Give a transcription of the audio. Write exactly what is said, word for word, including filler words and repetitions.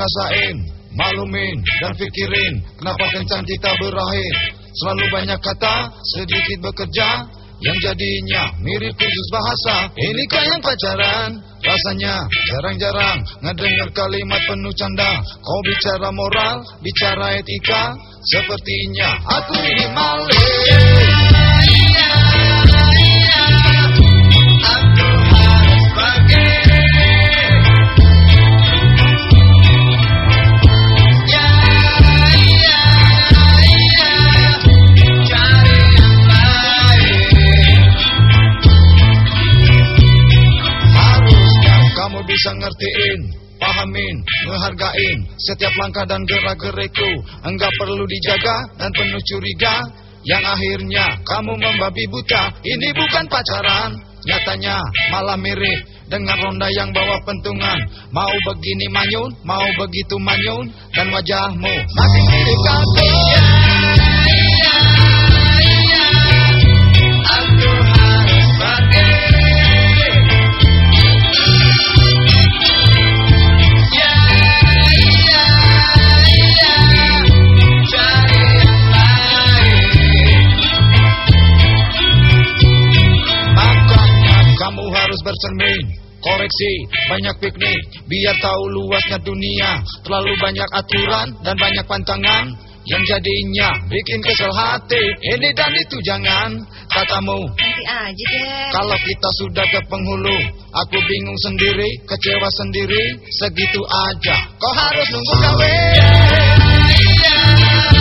rasain, maklumin dan pikirin, kenapa kencan kita berakhir. Selalu banyak kata, sedikit bekerja, yang jadinya mirip kursus bahasa. Inikah yang pacaran? Rasanya jarang-jarang ngedengar kalimat penuh canda. Kau bicara moral, bicara etika, sepertinya aku minimalis. Bisa ngertiin, pahamin, ngehargain setiap langkah dan gerak-gerikku. Enggak perlu dijaga dan penuh curiga, yang akhirnya kamu membabi buta. Ini bukan pacaran, nyatanya malah mirip dengan ronda yang bawa pentungan. Mau begini manyun, mau begitu manyun, dan wajahmu makin mirip kaku. Bercermin, koreksi, banyak piknik, biar tahu luasnya dunia. Terlalu banyak aturan dan banyak pantangan, yang jadinya bikin kesel hati. Ini dan itu jangan, katamu nanti aja deh. Kalau kita sudah ke penghulu, aku bingung sendiri, kecewa sendiri. Segitu aja, kau harus nunggu kawin.